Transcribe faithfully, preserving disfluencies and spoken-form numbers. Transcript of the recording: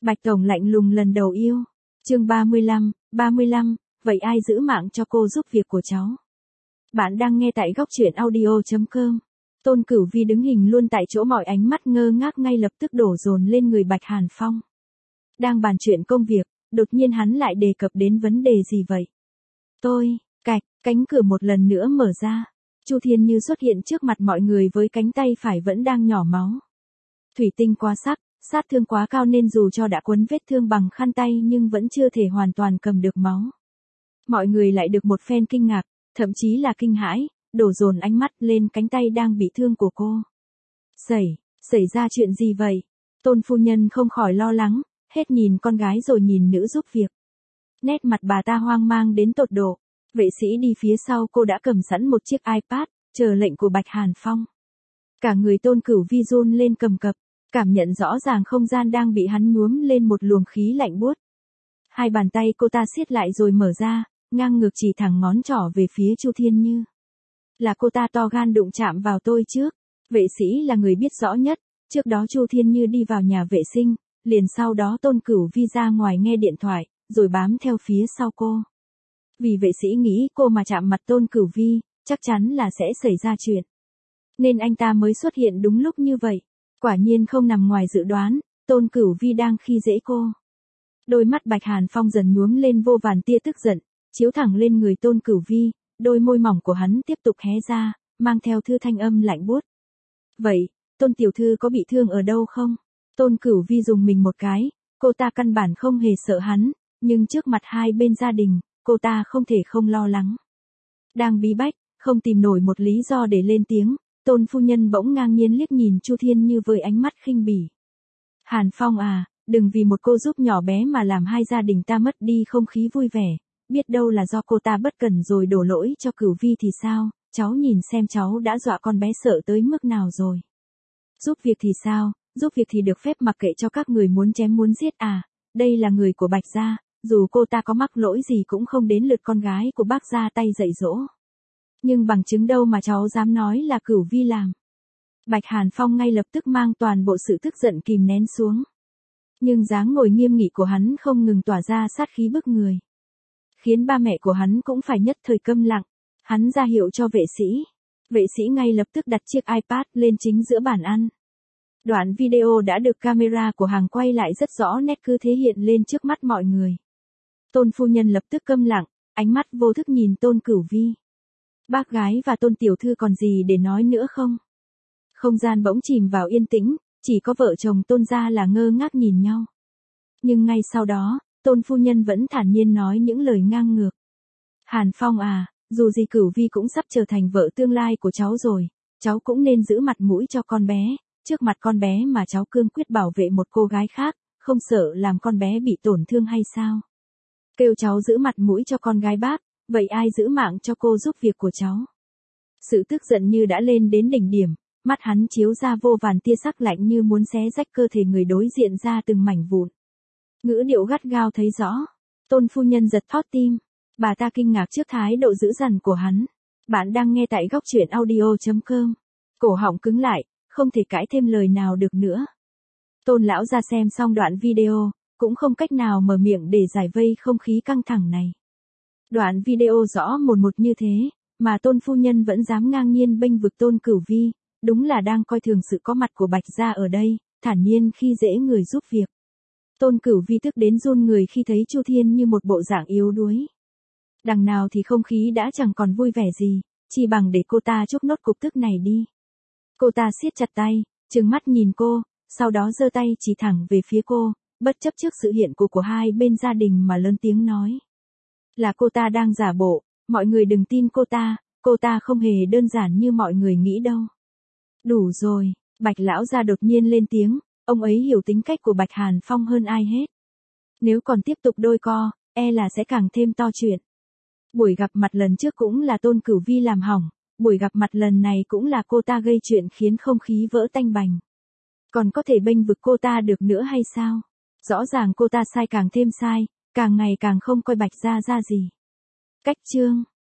Bạch Tổng lạnh lùng lần đầu yêu. Chương ba mươi lăm, ba mươi lăm, vậy ai giữ mạng cho cô giúp việc của cháu? Bạn đang nghe tại góc truyện audio chấm com. Tôn Cửu Vi đứng hình luôn tại chỗ, mọi ánh mắt ngơ ngác ngay lập tức đổ dồn lên người Bạch Hàn Phong. Đang bàn chuyện công việc, đột nhiên hắn lại đề cập đến vấn đề gì vậy? Tôi, cạch, cánh cửa một lần nữa mở ra. Chu Thiên Như xuất hiện trước mặt mọi người với cánh tay phải vẫn đang nhỏ máu. Thủy tinh quá sắc, sát thương quá cao nên dù cho đã quấn vết thương bằng khăn tay nhưng vẫn chưa thể hoàn toàn cầm được máu. Mọi người lại được một phen kinh ngạc, thậm chí là kinh hãi, đổ dồn ánh mắt lên cánh tay đang bị thương của cô. Xảy, xảy ra chuyện gì vậy? Tôn phu nhân không khỏi lo lắng, hết nhìn con gái rồi nhìn nữ giúp việc. Nét mặt bà ta hoang mang đến tột độ. Vệ sĩ đi phía sau cô đã cầm sẵn một chiếc iPad, chờ lệnh của Bạch Hàn Phong. Cả người Tôn Cửu Vi run lên cầm cập, cảm nhận rõ ràng không gian đang bị hắn nhuốm lên một luồng khí lạnh buốt. Hai bàn tay cô ta siết lại rồi mở ra, ngang ngược chỉ thẳng ngón trỏ về phía Chu Thiên Như. Là cô ta to gan đụng chạm vào tôi trước. Vệ sĩ là người biết rõ nhất. Trước đó Chu Thiên Như đi vào nhà vệ sinh, liền sau đó Tôn Cửu Vi ra ngoài nghe điện thoại, rồi bám theo phía sau cô. Vì vệ sĩ nghĩ cô mà chạm mặt Tôn Cửu Vi, chắc chắn là sẽ xảy ra chuyện. Nên anh ta mới xuất hiện đúng lúc như vậy. Quả nhiên không nằm ngoài dự đoán, Tôn Cửu Vi đang khi dễ cô. Đôi mắt Bạch Hàn Phong dần nhuốm lên vô vàn tia tức giận, chiếu thẳng lên người Tôn Cửu Vi, đôi môi mỏng của hắn tiếp tục hé ra, mang theo thư thanh âm lạnh buốt. Vậy, Tôn tiểu thư có bị thương ở đâu không? Tôn Cửu Vi dùng mình một cái, cô ta căn bản không hề sợ hắn, nhưng trước mặt hai bên gia đình, cô ta không thể không lo lắng. Đang bí bách, không tìm nổi một lý do để lên tiếng, Tôn phu nhân bỗng ngang nhiên liếc nhìn Chu Thiên Như với ánh mắt khinh bỉ. Hàn Phong à, đừng vì một cô giúp nhỏ bé mà làm hai gia đình ta mất đi không khí vui vẻ, biết đâu là do cô ta bất cẩn rồi đổ lỗi cho Cửu Vi thì sao, cháu nhìn xem cháu đã dọa con bé sợ tới mức nào rồi. Giúp việc thì sao, giúp việc thì được phép mặc kệ cho các người muốn chém muốn giết à, đây là người của Bạch gia, dù cô ta có mắc lỗi gì cũng không đến lượt con gái của bác ra tay dạy dỗ. Nhưng bằng chứng đâu mà cháu dám nói là Cửu Vi làm. Bạch Hàn Phong ngay lập tức mang toàn bộ sự tức giận kìm nén xuống. Nhưng dáng ngồi nghiêm nghị của hắn không ngừng tỏa ra sát khí bức người. Khiến ba mẹ của hắn cũng phải nhất thời câm lặng. Hắn ra hiệu cho vệ sĩ. Vệ sĩ ngay lập tức đặt chiếc iPad lên chính giữa bàn ăn. Đoạn video đã được camera của hàng quay lại rất rõ nét, cứ thế hiện lên trước mắt mọi người. Tôn phu nhân lập tức câm lặng, ánh mắt vô thức nhìn Tôn Cửu Vi. Bác gái và Tôn tiểu thư còn gì để nói nữa không? Không gian bỗng chìm vào yên tĩnh, chỉ có vợ chồng Tôn gia là ngơ ngác nhìn nhau. Nhưng ngay sau đó, Tôn phu nhân vẫn thản nhiên nói những lời ngang ngược. Hàn Phong à, dù gì Cửu Vi cũng sắp trở thành vợ tương lai của cháu rồi, cháu cũng nên giữ mặt mũi cho con bé, trước mặt con bé mà cháu cương quyết bảo vệ một cô gái khác, không sợ làm con bé bị tổn thương hay sao? Kêu cháu giữ mặt mũi cho con gái bác, vậy ai giữ mạng cho cô giúp việc của cháu? Sự tức giận như đã lên đến đỉnh điểm, mắt hắn chiếu ra vô vàn tia sắc lạnh như muốn xé rách cơ thể người đối diện ra từng mảnh vụn. Ngữ điệu gắt gao thấy rõ. Tôn phu nhân giật thót tim. Bà ta kinh ngạc trước thái độ dữ dằn của hắn. Bạn đang nghe tại góc truyện audio chấm com. Cổ họng cứng lại, không thể cãi thêm lời nào được nữa. Tôn lão ra xem xong đoạn video, cũng không cách nào mở miệng để giải vây không khí căng thẳng này. Đoạn video rõ một một như thế, mà Tôn phu nhân vẫn dám ngang nhiên bênh vực Tôn Cửu Vi, đúng là đang coi thường sự có mặt của Bạch gia ở đây, thản nhiên khi dễ người giúp việc. Tôn Cửu Vi tức đến run người khi thấy Chu Thiên Như một bộ dạng yếu đuối. Đằng nào thì không khí đã chẳng còn vui vẻ gì, chỉ bằng để cô ta trút nốt cục tức này đi. Cô ta siết chặt tay, trừng mắt nhìn cô, sau đó giơ tay chỉ thẳng về phía cô, bất chấp trước sự hiện của của hai bên gia đình mà lớn tiếng nói. Là cô ta đang giả bộ, mọi người đừng tin cô ta, cô ta không hề đơn giản như mọi người nghĩ đâu. Đủ rồi, Bạch lão gia đột nhiên lên tiếng, ông ấy hiểu tính cách của Bạch Hàn Phong hơn ai hết. Nếu còn tiếp tục đôi co, e là sẽ càng thêm to chuyện. Buổi gặp mặt lần trước cũng là Tôn Cửu Vi làm hỏng, buổi gặp mặt lần này cũng là cô ta gây chuyện khiến không khí vỡ tanh bành. Còn có thể bênh vực cô ta được nữa hay sao? Rõ ràng cô ta sai càng thêm sai, càng ngày càng không coi Bạch gia ra gì. Cách chương